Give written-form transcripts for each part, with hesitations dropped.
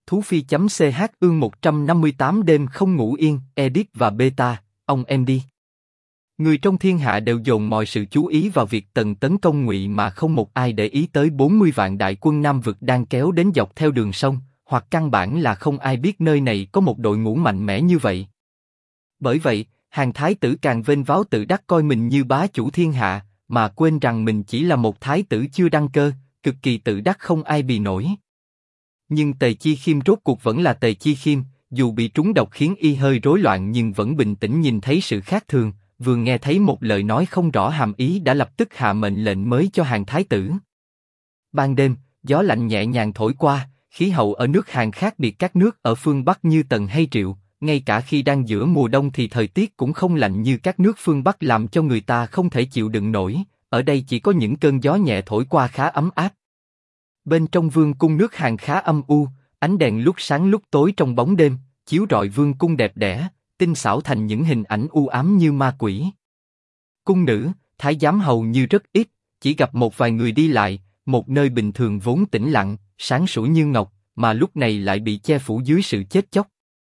Thú Phi.ch ương 158 đêm không ngủ yên, edit và beta, ông em đi. Người trong thiên hạ đều dồn mọi sự chú ý vào việc Tần tấn công Ngụy mà không một ai để ý tới 40 vạn đại quân Nam vực đang kéo đến dọc theo đường sông, hoặc căn bản là không ai biết nơi này có một đội ngũ mạnh mẽ như vậy. Bởi vậy, Hàn thái tử càng vênh váo tự đắc coi mình như bá chủ thiên hạ, mà quên rằng mình chỉ là một thái tử chưa đăng cơ, cực kỳ tự đắc không ai bì nổi. Nhưng Tề Chi Khiêm rốt cuộc vẫn là Tề Chi Khiêm, dù bị trúng độc khiến y hơi rối loạn nhưng vẫn bình tĩnh nhìn thấy sự khác thường, vừa nghe thấy một lời nói không rõ hàm ý đã lập tức hạ mệnh lệnh mới cho Hàn thái tử. Ban đêm, gió lạnh nhẹ nhàng thổi qua, khí hậu ở nước Hàn khác biệt các nước ở phương Bắc như Tần hay Triệu, ngay cả khi đang giữa mùa đông thì thời tiết cũng không lạnh như các nước phương Bắc làm cho người ta không thể chịu đựng nổi, ở đây chỉ có những cơn gió nhẹ thổi qua khá ấm áp. Bên trong vương cung nước Hàn khá âm u, ánh đèn lúc sáng lúc tối trong bóng đêm, chiếu rọi vương cung đẹp đẽ, tinh xảo thành những hình ảnh u ám như ma quỷ. Cung nữ, thái giám hầu như rất ít, chỉ gặp một vài người đi lại, một nơi bình thường vốn tĩnh lặng, sáng sủa như ngọc, mà lúc này lại bị che phủ dưới sự chết chóc.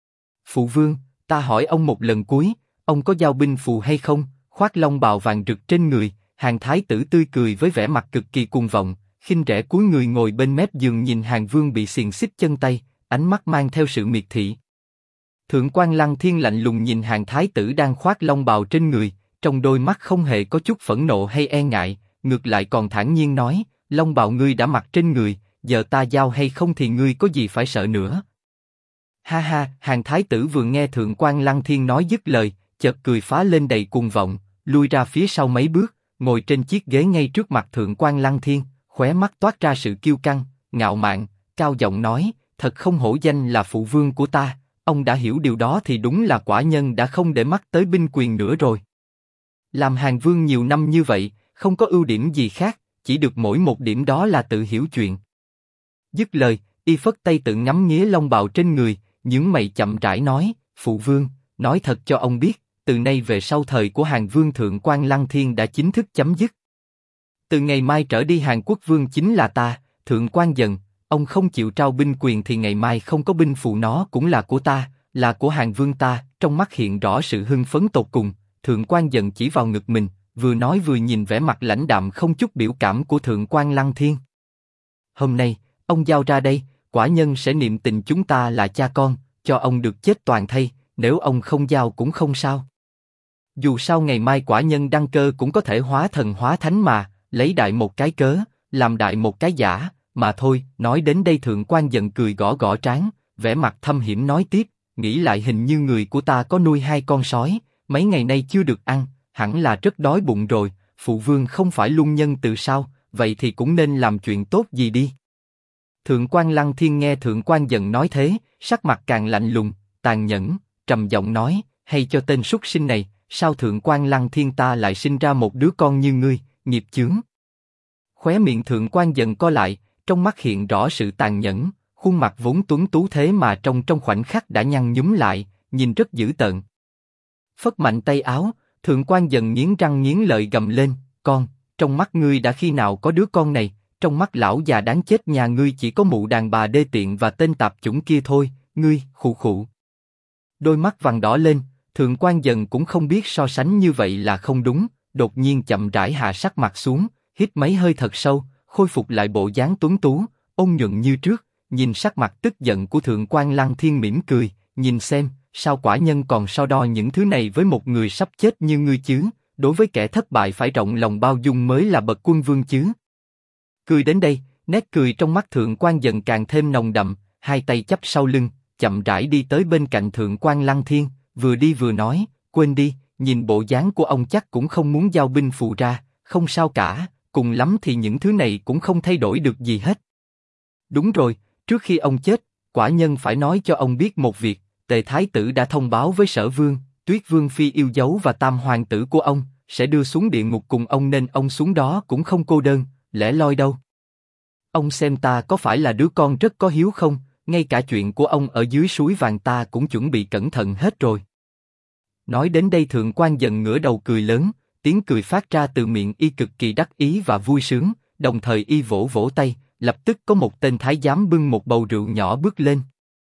Phụ vương, ta hỏi ông một lần cuối, ông có giao binh phù hay không? Khoác long bào vàng rực trên người, Hàn thái tử tươi cười với vẻ mặt cực kỳ cuồng vọng, khinh rẻ cúi người ngồi bên mép giường nhìn Hàn vương bị xiềng xích chân tay, ánh mắt mang theo sự miệt thị. Thượng quan Lăng Thiên lạnh lùng nhìn Hàn thái tử đang khoác long bào trên người, trong đôi mắt không hề có chút phẫn nộ hay e ngại, ngược lại còn thản nhiên nói: long bào ngươi đã mặc trên người, giờ ta giao hay không thì ngươi có gì phải sợ nữa. Ha ha, Hàn thái tử vừa nghe Thượng quan Lăng Thiên nói dứt lời, chợt cười phá lên đầy cuồng vọng, lui ra phía sau mấy bước, ngồi trên chiếc ghế ngay trước mặt Thượng quan Lăng Thiên, khóe mắt toát ra sự kiêu căng, ngạo mạn, cao giọng nói: thật không hổ danh là phụ vương của ta, ông đã hiểu điều đó thì đúng là quả nhân đã không để mắt tới binh quyền nữa rồi. Làm Hàn vương nhiều năm như vậy, không có ưu điểm gì khác, chỉ được mỗi một điểm đó là tự hiểu chuyện. Dứt lời, y phất tay tự ngắm nghía long bào trên người, nhướng mày chậm rãi nói: phụ vương, nói thật cho ông biết, từ nay về sau thời của Hàn vương Thượng quan Lăng Thiên đã chính thức chấm dứt. Từ ngày mai trở đi Hàn Quốc vương chính là ta, Thượng quan Dần. Ông không chịu trao binh quyền thì ngày mai không có binh phù nó cũng là của ta, là của Hàn vương ta. Trong mắt hiện rõ sự hưng phấn tột cùng, Thượng quan Dần chỉ vào ngực mình, vừa nói vừa nhìn vẻ mặt lãnh đạm không chút biểu cảm của Thượng quan Lăng Thiên. Hôm nay, ông giao ra đây, quả nhân sẽ niệm tình chúng ta là cha con, cho ông được chết toàn thây, nếu ông không giao cũng không sao. Dù sao ngày mai quả nhân đăng cơ cũng có thể hóa thần hóa thánh mà, lấy đại một cái cớ, làm đại một cái giả, mà thôi. Nói đến đây Thượng quan Dần cười gõ gõ trán, vẻ mặt thâm hiểm nói tiếp: nghĩ lại hình như người của ta có nuôi 2 con sói, mấy ngày nay chưa được ăn, hẳn là rất đói bụng rồi. Phụ vương không phải luân nhân từ sao, vậy thì cũng nên làm chuyện tốt gì đi. Thượng quan Lăng Thiên nghe Thượng quan Dần nói thế, sắc mặt càng lạnh lùng, tàn nhẫn, trầm giọng nói: hay cho tên súc sinh này, sao Thượng quan Lăng Thiên ta lại sinh ra một đứa con như ngươi, nghiệp chướng. Khóe miệng Thượng quan Dần co lại, trong mắt hiện rõ sự tàn nhẫn, khuôn mặt vốn tuấn tú thế mà trong khoảnh khắc đã nhăn nhúm lại, nhìn rất dữ tợn. Phất mạnh tay áo, Thượng quan Dần nghiến răng nghiến lợi gầm lên: con, trong mắt ngươi đã khi nào có đứa con này? Trong mắt lão già đáng chết nhà ngươi chỉ có mụ đàn bà đê tiện và tên tạp chủng kia thôi. Ngươi, khụ khụ. Đôi mắt vằn đỏ lên, Thượng quan Dần cũng không biết so sánh như vậy là không đúng, đột nhiên chậm rãi hạ sắc mặt xuống, hít mấy hơi thật sâu, khôi phục lại bộ dáng tuấn tú, ôn nhuận như trước, nhìn sắc mặt tức giận của Thượng quan Lăng Thiên mỉm cười: nhìn xem, sao quả nhân còn so đo những thứ này với một người sắp chết như ngươi chứ? Đối với kẻ thất bại phải rộng lòng bao dung mới là bậc quân vương chứ. Cười đến đây, nét cười trong mắt Thượng quan Dần càng thêm nồng đậm, hai tay chắp sau lưng, chậm rãi đi tới bên cạnh Thượng quan Lăng Thiên, vừa đi vừa nói: quên đi, nhìn bộ dáng của ông chắc cũng không muốn giao binh phù ra, không sao cả, cùng lắm thì những thứ này cũng không thay đổi được gì hết. Đúng rồi, trước khi ông chết, quả nhân phải nói cho ông biết một việc. Tề Thái tử đã thông báo với Sở Vương, Tuyết Vương phi yêu dấu và tam hoàng tử của ông sẽ đưa xuống địa ngục cùng ông, nên ông xuống đó cũng không cô đơn, lẻ loi đâu. Ông xem ta có phải là đứa con rất có hiếu không? Ngay cả chuyện của ông ở dưới suối vàng ta cũng chuẩn bị cẩn thận hết rồi. Nói đến đây Thượng quan Dần ngửa đầu cười lớn, tiếng cười phát ra từ miệng y cực kỳ đắc ý và vui sướng, đồng thời y vỗ vỗ tay, lập tức có một tên thái giám bưng một bầu rượu nhỏ bước lên.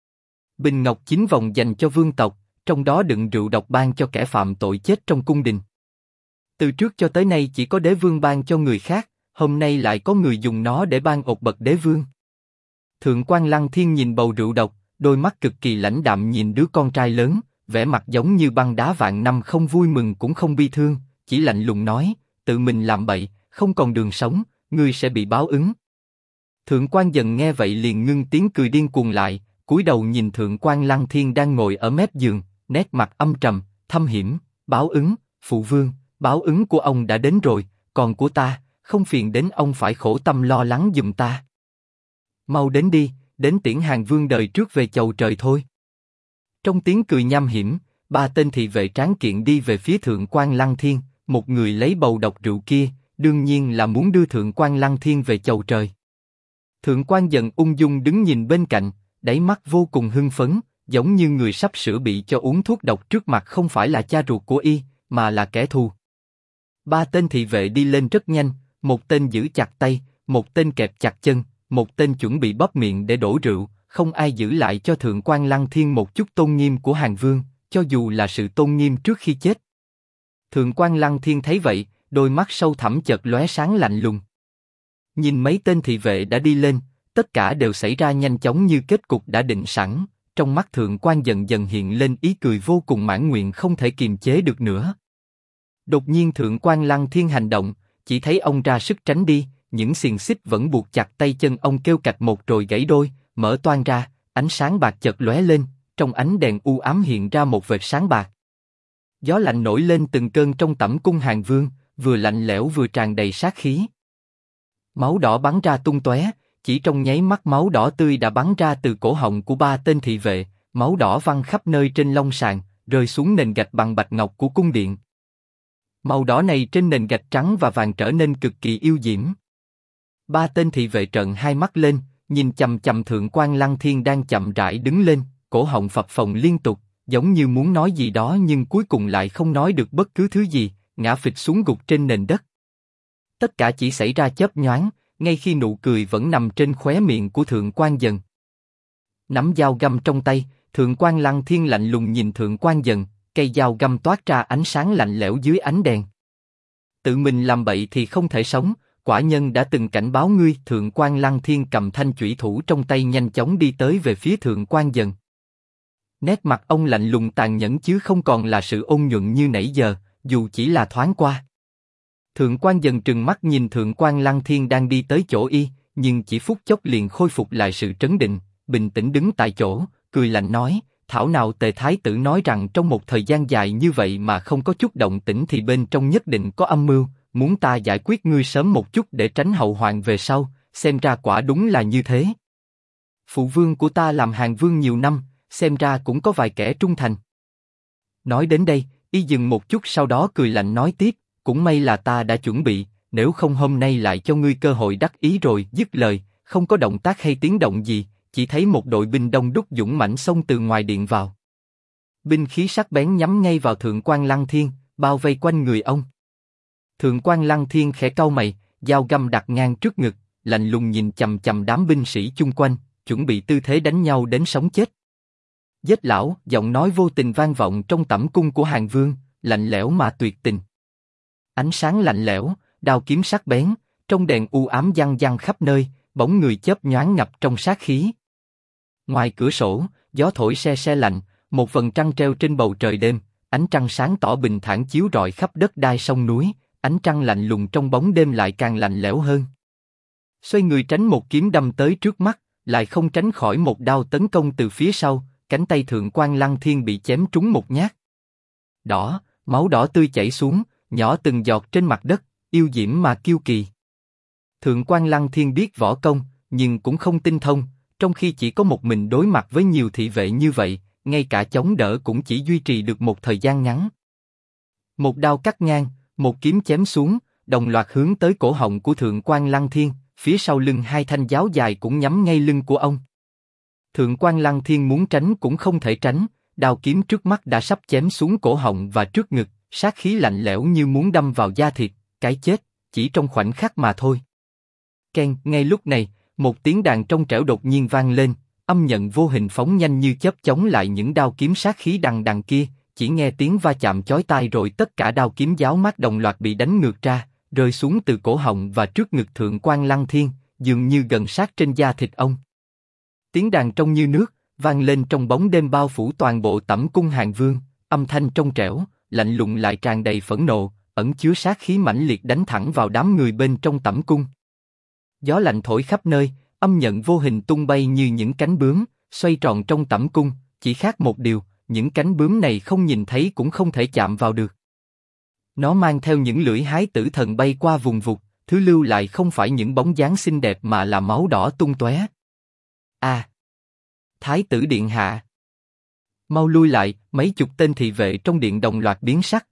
bình ngọc 9 vòng dành cho vương tộc, trong đó đựng rượu độc ban cho kẻ phạm tội chết trong cung đình. Từ trước cho tới nay chỉ có đế vương ban cho người khác, hôm nay lại có người dùng nó để ban ột bậc đế vương. Thượng quan Lăng Thiên nhìn bầu rượu độc, đôi mắt cực kỳ lãnh đạm nhìn đứa con trai lớn, vẻ mặt giống như băng đá vạn năm, không vui mừng cũng không bi thương, chỉ lạnh lùng nói, tự mình làm bậy, không còn đường sống, ngươi sẽ bị báo ứng. Thượng quan Dần nghe vậy liền ngưng tiếng cười điên cuồng lại, cúi đầu nhìn Thượng quan Lăng Thiên đang ngồi ở mép giường, nét mặt âm trầm, thâm hiểm, báo ứng, phụ vương, báo ứng của ông đã đến rồi, còn của ta, không phiền đến ông phải khổ tâm lo lắng giùm ta. Mau đến đi, đến tiễn Hàn Vương đời trước về chầu trời thôi. Trong tiếng cười nham hiểm, ba tên thị vệ tráng kiện đi về phía Thượng quan Lăng Thiên, một người lấy bầu độc rượu kia, đương nhiên là muốn đưa Thượng quan Lăng Thiên về chầu trời. Thượng quan Dần ung dung đứng nhìn bên cạnh, đáy mắt vô cùng hưng phấn, giống như người sắp sửa bị cho uống thuốc độc, trước mặt không phải là cha ruột của y, mà là kẻ thù. Ba tên thị vệ đi lên rất nhanh, một tên giữ chặt tay, một tên kẹp chặt chân, một tên chuẩn bị bóp miệng để đổ rượu, không ai giữ lại cho Thượng quan Lăng Thiên một chút tôn nghiêm của Hàn Vương, cho dù là sự tôn nghiêm trước khi chết. Thượng quan Lăng Thiên thấy vậy, đôi mắt sâu thẳm chợt lóe sáng lạnh lùng. Nhìn mấy tên thị vệ đã đi lên, tất cả đều xảy ra nhanh chóng như kết cục đã định sẵn, trong mắt Thượng quan dần dần hiện lên ý cười vô cùng mãn nguyện không thể kiềm chế được nữa. Đột nhiên Thượng quan Lăng Thiên hành động, chỉ thấy ông ra sức tránh đi, những xiềng xích vẫn buộc chặt tay chân ông kêu cạch một rồi gãy đôi, mở toang ra, ánh sáng bạc chợt lóe lên, trong ánh đèn u ám hiện ra một vệt sáng bạc. Gió lạnh nổi lên từng cơn trong tẩm cung Hàn Vương, vừa lạnh lẽo vừa tràn đầy sát khí. Máu đỏ bắn ra tung tóe, chỉ trong nháy mắt máu đỏ tươi đã bắn ra từ cổ họng của ba tên thị vệ, máu đỏ văng khắp nơi trên long sàn, rơi xuống nền gạch bằng bạch ngọc của cung điện. Màu đỏ này trên nền gạch trắng và vàng trở nên cực kỳ yêu diễm. Ba tên thị vệ trợn hai mắt lên, nhìn chằm chằm Thượng quan Lăng Thiên đang chậm rãi đứng lên, cổ họng phập phồng liên tục, giống như muốn nói gì đó nhưng cuối cùng lại không nói được bất cứ thứ gì, ngã phịch xuống gục trên nền đất. Tất cả chỉ xảy ra chớp nhoáng, ngay khi nụ cười vẫn nằm trên khóe miệng của Thượng quan Dần. Nắm dao găm trong tay, Thượng quan Lăng Thiên lạnh lùng nhìn Thượng quan Dần, cây dao găm toát ra ánh sáng lạnh lẽo dưới ánh đèn. Tự mình làm bậy thì không thể sống, quả nhân đã từng cảnh báo ngươi. Thượng quan Lăng Thiên cầm thanh chủy thủ trong tay nhanh chóng đi tới về phía Thượng quan Dần. Nét mặt ông lạnh lùng tàn nhẫn chứ không còn là sự ôn nhuận như nãy giờ, dù chỉ là thoáng qua. Thượng quan Dần trừng mắt nhìn Thượng quan Lăng Thiên đang đi tới chỗ y, nhưng chỉ phút chốc liền khôi phục lại sự trấn định, bình tĩnh đứng tại chỗ, cười lạnh nói: thảo nào Tề Thái tử nói rằng trong một thời gian dài như vậy mà không có chút động tĩnh thì bên trong nhất định có âm mưu, muốn ta giải quyết ngươi sớm một chút để tránh hậu hoạn về sau, xem ra quả đúng là như thế. Phụ vương của ta làm Hàn Vương nhiều năm, xem ra cũng có vài kẻ trung thành. Nói đến đây, y dừng một chút sau đó cười lạnh nói tiếp: cũng may là ta đã chuẩn bị, nếu không hôm nay lại cho ngươi cơ hội đắc ý rồi. Dứt lời, không có động tác hay tiếng động gì, chỉ thấy một đội binh đông đúc dũng mãnh xông từ ngoài điện vào. Binh khí sắc bén nhắm ngay vào Thượng quan Lăng Thiên, bao vây quanh người ông. Thượng quan Lăng Thiên khẽ cau mày, dao găm đặt ngang trước ngực, lạnh lùng nhìn chằm chằm đám binh sĩ chung quanh, chuẩn bị tư thế đánh nhau đến sống chết. Giết lão, giọng nói vô tình vang vọng trong tẩm cung của Hàn Vương, lạnh lẽo mà tuyệt tình. Ánh sáng lạnh lẽo, đao kiếm sắc bén, trong đèn u ám giăng giăng khắp nơi, bóng người chớp nhoáng ngập trong sát khí. Ngoài cửa sổ, gió thổi se se lạnh, một vầng trăng treo trên bầu trời đêm, ánh trăng sáng tỏ bình thản chiếu rọi khắp đất đai sông núi, ánh trăng lạnh lùng trong bóng đêm lại càng lạnh lẽo hơn. Xoay người tránh một kiếm đâm tới trước mắt, lại không tránh khỏi một đao tấn công từ phía sau, cánh tay Thượng quan Lăng Thiên bị chém trúng một nhát. Đỏ, máu đỏ tươi chảy xuống, nhỏ từng giọt trên mặt đất, yêu diễm mà kiêu kỳ. Thượng quan Lăng Thiên biết võ công, nhưng cũng không tinh thông, trong khi chỉ có một mình đối mặt với nhiều thị vệ như vậy, ngay cả chống đỡ cũng chỉ duy trì được một thời gian ngắn. Một đao cắt ngang, một kiếm chém xuống, đồng loạt hướng tới cổ họng của Thượng quan Lăng Thiên, phía sau lưng hai thanh giáo dài cũng nhắm ngay lưng của ông. Thượng quan Lăng Thiên muốn tránh cũng không thể tránh, đao kiếm trước mắt đã sắp chém xuống cổ họng và trước ngực, sát khí lạnh lẽo như muốn đâm vào da thịt, cái chết, chỉ trong khoảnh khắc mà thôi. Keng, ngay lúc này, một tiếng đàn trong trẻo đột nhiên vang lên, âm nhận vô hình phóng nhanh như chớp chống lại những đao kiếm sát khí đằng đằng kia, chỉ nghe tiếng va chạm chói tai rồi tất cả đao kiếm giáo mát đồng loạt bị đánh ngược ra, rơi xuống từ cổ họng và trước ngực Thượng quan Lăng Thiên, dường như gần sát trên da thịt ông. Tiếng đàn trong như nước, vang lên trong bóng đêm bao phủ toàn bộ Tẩm cung Hàn Vương, âm thanh trong trẻo, lạnh lùng lại tràn đầy phẫn nộ, ẩn chứa sát khí mãnh liệt đánh thẳng vào đám người bên trong Tẩm cung. Gió lạnh thổi khắp nơi, âm nhận vô hình tung bay như những cánh bướm, xoay tròn trong Tẩm cung, chỉ khác một điều, những cánh bướm này không nhìn thấy cũng không thể chạm vào được. Nó mang theo những lưỡi hái tử thần bay qua vùng vụt, thứ lưu lại không phải những bóng dáng xinh đẹp mà là máu đỏ tung tóe. À! Thái tử điện hạ! Mau lui lại! Mấy chục tên thị vệ trong điện đồng loạt biến sắc.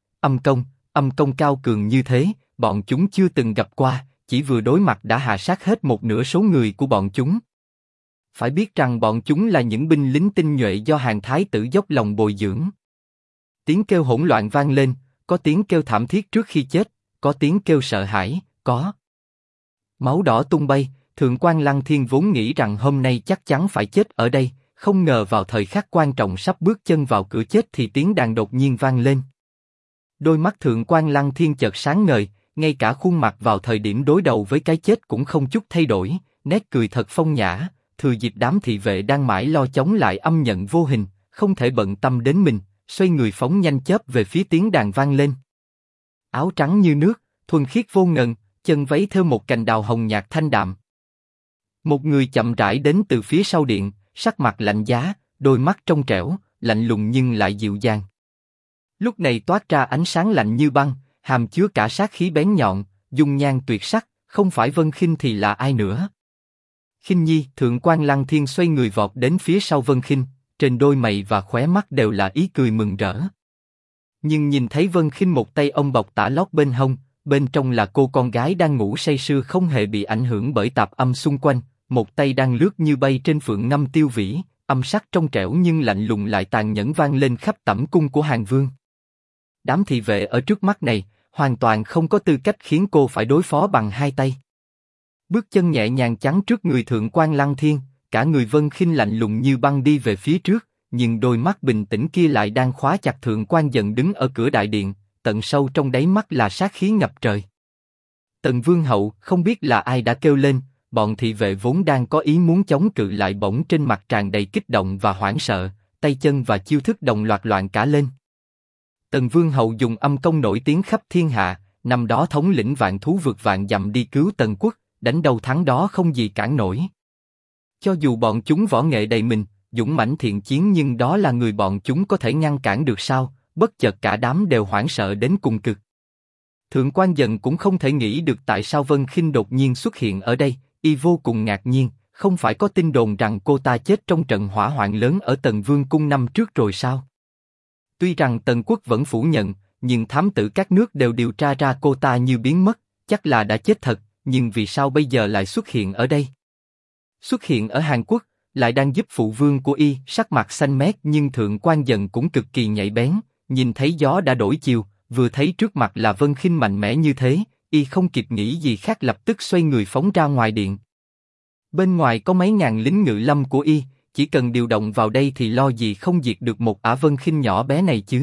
Âm công cao cường như thế, bọn chúng chưa từng gặp qua, chỉ vừa đối mặt đã hạ sát hết một nửa số người của bọn chúng. Phải biết rằng bọn chúng là những binh lính tinh nhuệ do Hàn thái tử dốc lòng bồi dưỡng. Tiếng kêu hỗn loạn vang lên, có tiếng kêu thảm thiết trước khi chết, có tiếng kêu sợ hãi, có máu đỏ tung bay. Thượng quan Lăng Thiên vốn nghĩ rằng hôm nay chắc chắn phải chết ở đây, không ngờ vào thời khắc quan trọng sắp bước chân vào cửa chết thì tiếng đàn đột nhiên vang lên. Đôi mắt Thượng quan Lăng Thiên chợt sáng ngời, ngay cả khuôn mặt vào thời điểm đối đầu với cái chết cũng không chút thay đổi, nét cười thật phong nhã. Thừa dịp đám thị vệ đang mãi lo chống lại âm nhận vô hình, không thể bận tâm đến mình, xoay người phóng nhanh chớp về phía tiếng đàn vang lên. Áo trắng như nước, thuần khiết vô ngần, chân váy thêu một cành đào hồng nhạt thanh đạm. Một người chậm rãi đến từ phía sau điện, sắc mặt lạnh giá, đôi mắt trong trẻo, lạnh lùng nhưng lại dịu dàng. Lúc này toát ra ánh sáng lạnh như băng, hàm chứa cả sát khí bén nhọn, dung nhan tuyệt sắc, không phải Vân Khinh thì là ai nữa? Khinh Nhi. Thượng quan Lăng Thiên xoay người vọt đến phía sau Vân Khinh, trên đôi mày và khóe mắt đều là ý cười mừng rỡ. Nhưng nhìn thấy Vân Khinh một tay ông bọc tả lót bên hông, bên trong là cô con gái đang ngủ say sưa không hề bị ảnh hưởng bởi tạp âm xung quanh, một tay đang lướt như bay trên phượng ngâm tiêu vĩ, âm sắc trong trẻo nhưng lạnh lùng lại tàn nhẫn vang lên khắp Tẩm cung của Hàn Vương. Đám thị vệ ở trước mắt này, hoàn toàn không có tư cách khiến cô phải đối phó bằng hai tay. Bước chân nhẹ nhàng chắn trước người Thượng quan Lăng Thiên, cả người Vân Khinh lạnh lùng như băng đi về phía trước, nhưng đôi mắt bình tĩnh kia lại đang khóa chặt Thượng quan Dận đứng ở cửa đại điện, tận sâu trong đáy mắt là sát khí ngập trời. Tần Vương hậu. Không biết là ai đã kêu lên, bọn thị vệ vốn đang có ý muốn chống cự lại bỗng trên mặt tràn đầy kích động và hoảng sợ, tay chân và chiêu thức đồng loạt loạn cả lên. Tần Vương hậu dùng âm công nổi tiếng khắp thiên hạ, năm đó thống lĩnh vạn thú vượt vạn dặm đi cứu Tần quốc, đánh đầu thắng đó không gì cản nổi. Cho dù bọn chúng võ nghệ đầy mình, dũng mãnh thiện chiến nhưng đó là người bọn chúng có thể ngăn cản được sao? Bất chợt cả đám đều hoảng sợ đến cùng cực. Thượng quan Dận cũng không thể nghĩ được tại sao Vân Khinh đột nhiên xuất hiện ở đây, y vô cùng ngạc nhiên, không phải có tin đồn rằng cô ta chết trong trận hỏa hoạn lớn ở Tần Vương cung năm trước rồi sao? Tuy rằng Tần quốc vẫn phủ nhận, nhưng thám tử các nước đều điều tra ra cô ta như biến mất, chắc là đã chết thật, nhưng vì sao bây giờ lại xuất hiện ở đây? Xuất hiện ở Hàn Quốc, lại đang giúp phụ vương của y. Sắc mặt xanh mét nhưng Thượng quan Dận cũng cực kỳ nhạy bén, nhìn thấy gió đã đổi chiều, vừa thấy trước mặt là Vân Khinh mạnh mẽ như thế, y không kịp nghĩ gì khác lập tức xoay người phóng ra ngoài điện. Bên ngoài có mấy ngàn lính ngự lâm của y, chỉ cần điều động vào đây thì lo gì không diệt được một ả Vân Khinh nhỏ bé này chứ.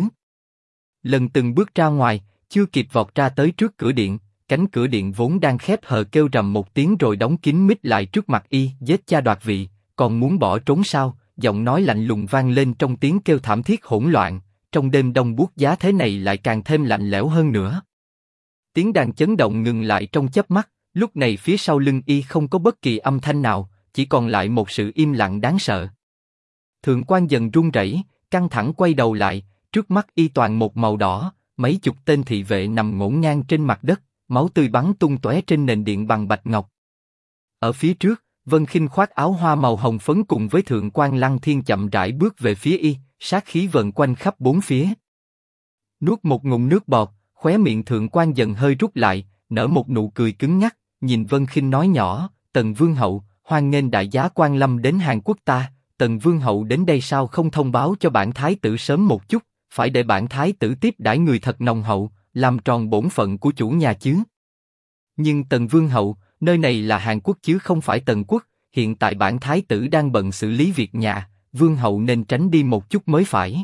Lần từng bước ra ngoài, chưa kịp vọt ra tới trước cửa điện, cánh cửa điện vốn đang khép hờ kêu rầm một tiếng rồi đóng kín mít lại trước mặt y. Giết cha đoạt vị, còn muốn bỏ trốn sao? Giọng nói lạnh lùng vang lên trong tiếng kêu thảm thiết hỗn loạn. Trong đêm đông buốt giá thế này lại càng thêm lạnh lẽo hơn nữa. Tiếng đàn chấn động ngừng lại trong chớp mắt, lúc này phía sau lưng y không có bất kỳ âm thanh nào, chỉ còn lại một sự im lặng đáng sợ. Thượng quan Dận run rẩy, căng thẳng quay đầu lại, trước mắt y toàn một màu đỏ, mấy chục tên thị vệ nằm ngổn ngang trên mặt đất, máu tươi bắn tung tóe trên nền điện bằng bạch ngọc. Ở phía trước, Vân Khinh khoác áo hoa màu hồng phấn cùng với Thượng quan Lăng Thiên chậm rãi bước về phía y, sát khí vần quanh khắp bốn phía. Nuốt một ngụm nước bọt, khóe miệng Thượng quan Dận hơi rút lại, nở một nụ cười cứng nhắc, nhìn Vân Khinh nói nhỏ, Tần Vương hậu, hoan nghênh đại giá quan lâm đến Hàn Quốc ta. Tần Vương hậu đến đây sao không thông báo cho bản thái tử sớm một chút, phải để bản thái tử tiếp đãi người thật nồng hậu, làm tròn bổn phận của chủ nhà chứ. Nhưng Tần Vương hậu, nơi này là Hàn Quốc chứ không phải Tần quốc, hiện tại bản thái tử đang bận xử lý việc nhà, vương hậu nên tránh đi một chút mới phải.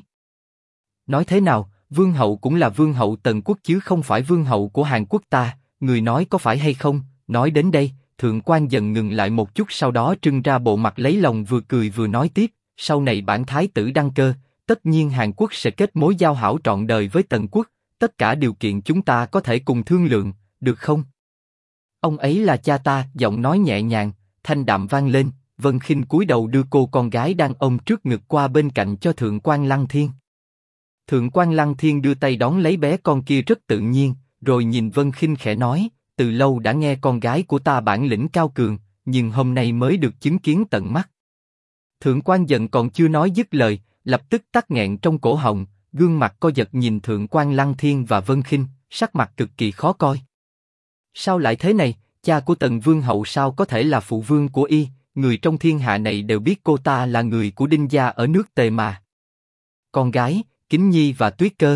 Nói thế nào, vương hậu cũng là vương hậu Tần quốc chứ không phải vương hậu của Hàn Quốc ta, người nói có phải hay không? Nói đến đây, thượng quan dần ngừng lại một chút, sau đó trưng ra bộ mặt lấy lòng, vừa cười vừa nói tiếp, sau này bản thái tử đăng cơ, tất nhiên Hàn Quốc sẽ kết mối giao hảo trọn đời với Tần quốc, tất cả điều kiện chúng ta có thể cùng thương lượng, được không? Ông ấy là cha ta, giọng nói nhẹ nhàng, thanh đạm vang lên. Vân Khinh cúi đầu đưa cô con gái đang ôm trước ngực qua bên cạnh cho thượng quan Lăng Thiên. Thượng quan Lăng Thiên đưa tay đón lấy bé con kia rất tự nhiên, rồi nhìn Vân Khinh khẽ nói, từ lâu đã nghe con gái của ta bản lĩnh cao cường, nhưng hôm nay mới được chứng kiến tận mắt. Thượng quan Dần còn chưa nói dứt lời, lập tức tắc nghẹn trong cổ họng, gương mặt co giật nhìn thượng quan Lăng Thiên và Vân Khinh, sắc mặt cực kỳ khó coi. Sao lại thế này? Cha của Tần Vương hậu sao có thể là phụ vương của y? Người trong thiên hạ này đều biết cô ta là người của Đinh gia ở nước Tề mà. Con gái, Kính Nhi và Tuyết Cơ,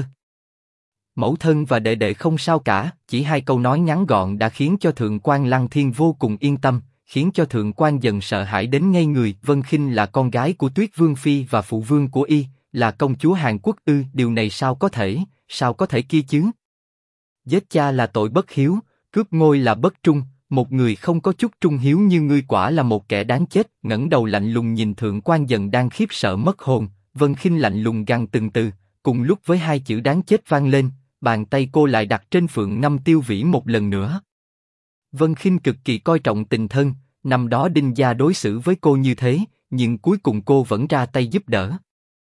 mẫu thân và đệ đệ không sao cả. Chỉ hai câu nói ngắn gọn đã khiến cho thượng quan Lăng Thiên vô cùng yên tâm, khiến cho thượng quan Dần sợ hãi đến ngây người. Vân Khinh là con gái của Tuyết Vương phi và phụ vương của y, là công chúa Hàn Quốc ư? Điều này sao có thể kia chứ? Giết cha là tội bất hiếu, cướp ngôi là bất trung. Một người không có chút trung hiếu như ngươi quả là một kẻ đáng chết. Ngẩng đầu lạnh lùng nhìn thượng quan Dần đang khiếp sợ mất hồn, Vân Khinh lạnh lùng gằn từng từ, cùng lúc với hai chữ đáng chết vang lên, bàn tay cô lại đặt trên Phượng Ngâm Tiêu Vĩ một lần nữa. Vân Khinh cực kỳ coi trọng tình thân, năm đó Đinh gia đối xử với cô như thế, nhưng cuối cùng cô vẫn ra tay giúp đỡ.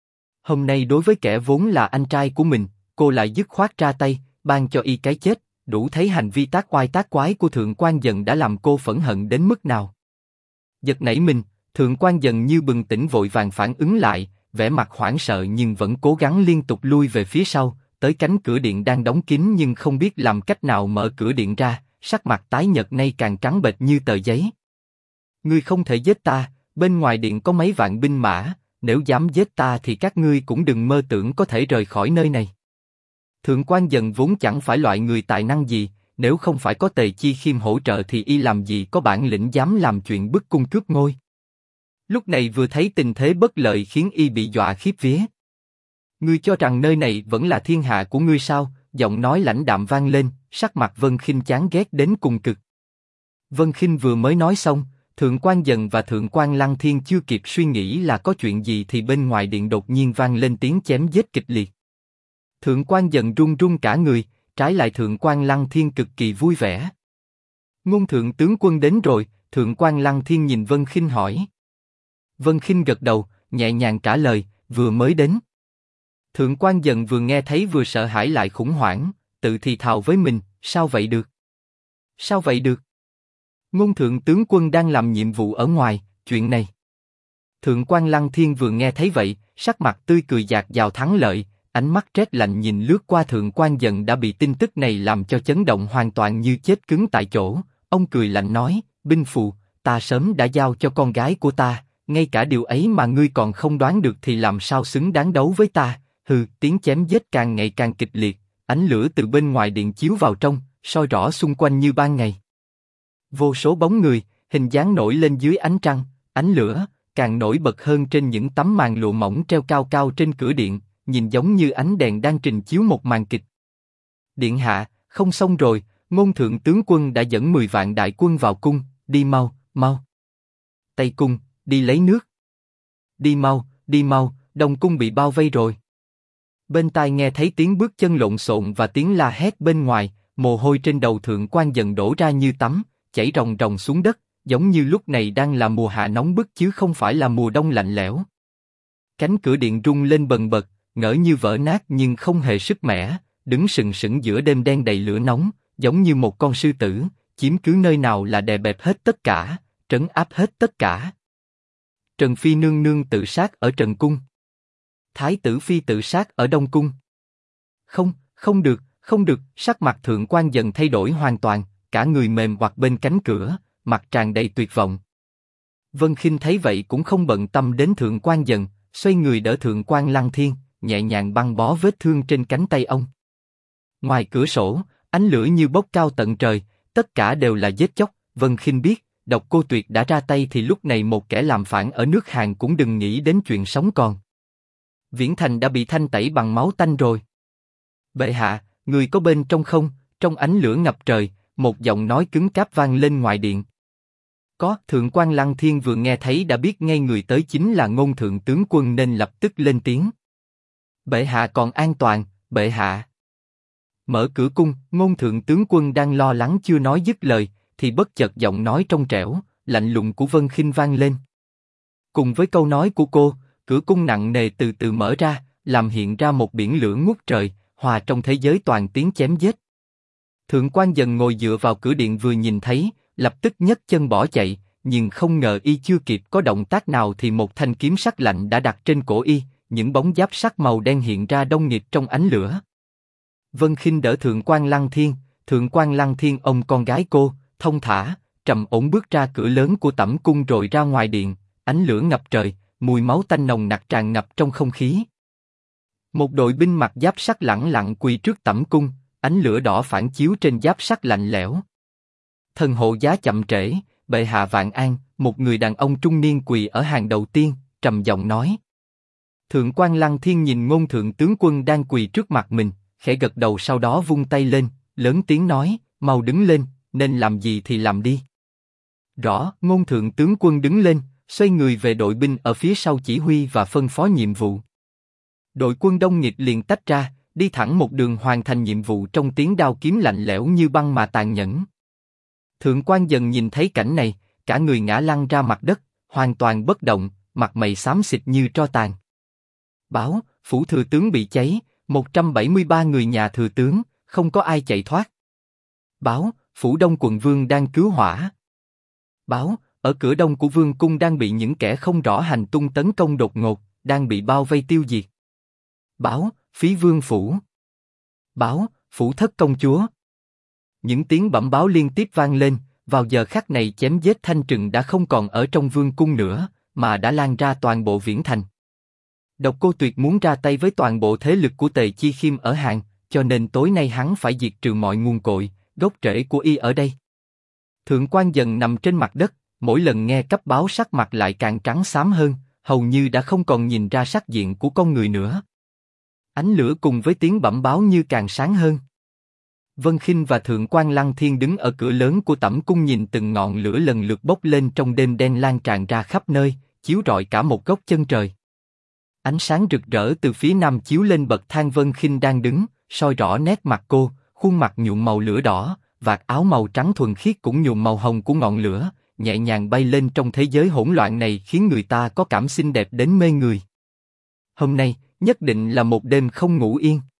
Hôm nay đối với kẻ vốn là anh trai của mình, cô lại dứt khoát ra tay, ban cho y cái chết. Đủ thấy hành vi tác oai tác quái của thượng quan Dần đã làm cô phẫn hận đến mức nào. Giật nảy mình, thượng quan Dần như bừng tỉnh vội vàng phản ứng lại, vẻ mặt hoảng sợ nhưng vẫn cố gắng liên tục lui về phía sau, tới cánh cửa điện đang đóng kín nhưng không biết làm cách nào mở cửa điện ra, sắc mặt tái nhợt nay càng trắng bệch như tờ giấy. Ngươi không thể giết ta, bên ngoài điện có mấy vạn binh mã, nếu dám giết ta thì các ngươi cũng đừng mơ tưởng có thể rời khỏi nơi này. Thượng quan Dần vốn chẳng phải loại người tài năng gì, nếu không phải có Tề Chi Khiêm hỗ trợ thì y làm gì có bản lĩnh dám làm chuyện bức cung cướp ngôi. Lúc này vừa thấy tình thế bất lợi khiến y bị dọa khiếp vía. Ngươi cho rằng nơi này vẫn là thiên hạ của ngươi sao? Giọng nói lãnh đạm vang lên, sắc mặt Vân Khinh chán ghét đến cùng cực. Vân Khinh vừa mới nói xong, thượng quan Dần và thượng quan Lăng Thiên chưa kịp suy nghĩ là có chuyện gì thì bên ngoài điện đột nhiên vang lên tiếng chém giết kịch liệt. Thượng quan Dần run run cả người, trái lại thượng quan Lăng Thiên cực kỳ vui vẻ. Ngôn thượng tướng quân đến rồi, thượng quan Lăng Thiên nhìn Vân Khinh hỏi. Vân Khinh gật đầu, nhẹ nhàng trả lời, vừa mới đến. Thượng quan Dần vừa nghe thấy vừa sợ hãi lại khủng hoảng, tự thì thào với mình, sao vậy được? Sao vậy được? Ngôn thượng tướng quân đang làm nhiệm vụ ở ngoài, chuyện này. Thượng quan Lăng Thiên vừa nghe thấy vậy, sắc mặt tươi cười dạt dào thắng lợi. Ánh mắt rét lạnh nhìn lướt qua thượng quan Dần đã bị tin tức này làm cho chấn động hoàn toàn như chết cứng tại chỗ. Ông cười lạnh nói, binh phù, ta sớm đã giao cho con gái của ta, ngay cả điều ấy mà ngươi còn không đoán được thì làm sao xứng đáng đấu với ta? Hừ, tiếng chém giết càng ngày càng kịch liệt, ánh lửa từ bên ngoài điện chiếu vào trong, soi rõ xung quanh như ban ngày. Vô số bóng người, hình dáng nổi lên dưới ánh trăng, ánh lửa càng nổi bật hơn trên những tấm màn lụa mỏng treo cao cao trên cửa điện. Nhìn giống như ánh đèn đang trình chiếu một màn kịch. Điện hạ, không xong rồi, ngôn thượng tướng quân đã dẫn 10 vạn đại quân vào cung, đi mau, mau. Tây cung, đi lấy nước. Đi mau, Đông cung bị bao vây rồi. Bên tai nghe thấy tiếng bước chân lộn xộn và tiếng la hét bên ngoài, mồ hôi trên đầu thượng quan Dần đổ ra như tắm, chảy ròng ròng xuống đất, giống như lúc này đang là mùa hạ nóng bức chứ không phải là mùa đông lạnh lẽo. Cánh cửa điện rung lên bần bật, ngỡ như vỡ nát nhưng không hề sức mẻ, đứng sừng sững giữa đêm đen đầy lửa nóng, giống như một con sư tử, chiếm cứ nơi nào là đè bẹp hết tất cả, trấn áp hết tất cả. Trần Phi nương nương tự sát ở Trần cung. Thái tử Phi tự sát ở Đông cung. Không được, sắc mặt thượng quan Dần thay đổi hoàn toàn, cả người mềm oặt bên cánh cửa, mặt tràn đầy tuyệt vọng. Vân Khinh thấy vậy cũng không bận tâm đến thượng quan Dần, xoay người đỡ thượng quan Lăng Thiên, nhẹ nhàng băng bó vết thương trên cánh tay ông. Ngoài cửa sổ, ánh lửa như bốc cao tận trời, tất cả đều là giết chóc. Vân Khinh biết, Độc Cô Tuyệt đã ra tay thì lúc này một kẻ làm phản ở nước Hàn cũng đừng nghĩ đến chuyện sống còn. Viễn Thành đã bị thanh tẩy bằng máu tanh rồi. Bệ hạ, người có bên trong không? Trong ánh lửa ngập trời, một giọng nói cứng cáp vang lên ngoài điện. Có. Thượng quan Lăng Thiên vừa nghe thấy đã biết ngay người tới chính là Ngôn Thượng tướng quân nên lập tức lên tiếng. Bệ hạ còn an toàn, bệ hạ. Mở cửa cung, Ngôn Thượng tướng quân đang lo lắng chưa nói dứt lời, thì bất chợt giọng nói trong trẻo, lạnh lùng của Vân Khinh vang lên. Cùng với câu nói của cô, cửa cung nặng nề từ từ mở ra, làm hiện ra một biển lửa ngút trời, hòa trong thế giới toàn tiếng chém giết. Thượng quan Dần ngồi dựa vào cửa điện vừa nhìn thấy, lập tức nhấc chân bỏ chạy, nhưng không ngờ y chưa kịp có động tác nào thì một thanh kiếm sắc lạnh đã đặt trên cổ y, những bóng giáp sắc màu đen hiện ra đông nghịt trong ánh lửa. Vân Khinh đỡ Thượng quan Lăng Thiên ôm con gái cô, thông thả, trầm ổn bước ra cửa lớn của Tẩm cung rồi ra ngoài điện, ánh lửa ngập trời, mùi máu tanh nồng nặc tràn ngập trong không khí. Một đội binh mặc giáp sắt lẳng lặng quỳ trước Tẩm cung, ánh lửa đỏ phản chiếu trên giáp sắt lạnh lẽo. Thần hộ giá chậm trễ, bệ hạ vạn an. Một người đàn ông trung niên quỳ ở hàng đầu tiên, trầm giọng nói. Thượng quan Lăng Thiên nhìn Ngôn Thượng tướng quân đang quỳ trước mặt mình, khẽ gật đầu sau đó vung tay lên, lớn tiếng nói, mau đứng lên, nên làm gì thì làm đi. Rõ. Ngôn Thượng tướng quân đứng lên, xoay người về đội binh ở phía sau chỉ huy và phân phó nhiệm vụ. Đội quân đông nghịt liền tách ra, đi thẳng một đường hoàn thành nhiệm vụ trong tiếng đao kiếm lạnh lẽo như băng mà tàn nhẫn. Thượng quan Dần nhìn thấy cảnh này, cả người ngã lăn ra mặt đất, hoàn toàn bất động, mặt mày xám xịt như tro tàn. Báo, phủ thừa tướng bị cháy, 173 người nhà thừa tướng, không có ai chạy thoát. Báo, phủ Đông quận vương đang cứu hỏa. Báo, ở cửa đông của vương cung đang bị những kẻ không rõ hành tung tấn công đột ngột, đang bị bao vây tiêu diệt. Báo, Phí vương phủ. Báo, phủ thất công chúa. Những tiếng bẩm báo liên tiếp vang lên, vào giờ khắc này chém giết thanh trừng đã không còn ở trong vương cung nữa, mà đã lan ra toàn bộ Viễn Thành. Độc Cô Tuyệt muốn ra tay với toàn bộ thế lực của Tề Chi Khiêm ở Hàn, cho nên tối nay hắn phải diệt trừ mọi nguồn cội, gốc rễ của y ở đây. Thượng quan Dần nằm trên mặt đất, mỗi lần nghe cấp báo sắc mặt lại càng trắng xám hơn, hầu như đã không còn nhìn ra sắc diện của con người nữa. Ánh lửa cùng với tiếng bẩm báo như càng sáng hơn. Vân Khinh và Thượng quan Lăng Thiên đứng ở cửa lớn của Tẩm cung nhìn từng ngọn lửa lần lượt bốc lên trong đêm đen lan tràn ra khắp nơi, chiếu rọi cả một góc chân trời. Ánh sáng rực rỡ từ phía nam chiếu lên bậc thang Vân Khinh đang đứng, soi rõ nét mặt cô, khuôn mặt nhuộm màu lửa đỏ, vạt áo màu trắng thuần khiết cũng nhuộm màu hồng của ngọn lửa, nhẹ nhàng bay lên trong thế giới hỗn loạn này khiến người ta có cảm xinh đẹp đến mê người. Hôm nay, nhất định là một đêm không ngủ yên.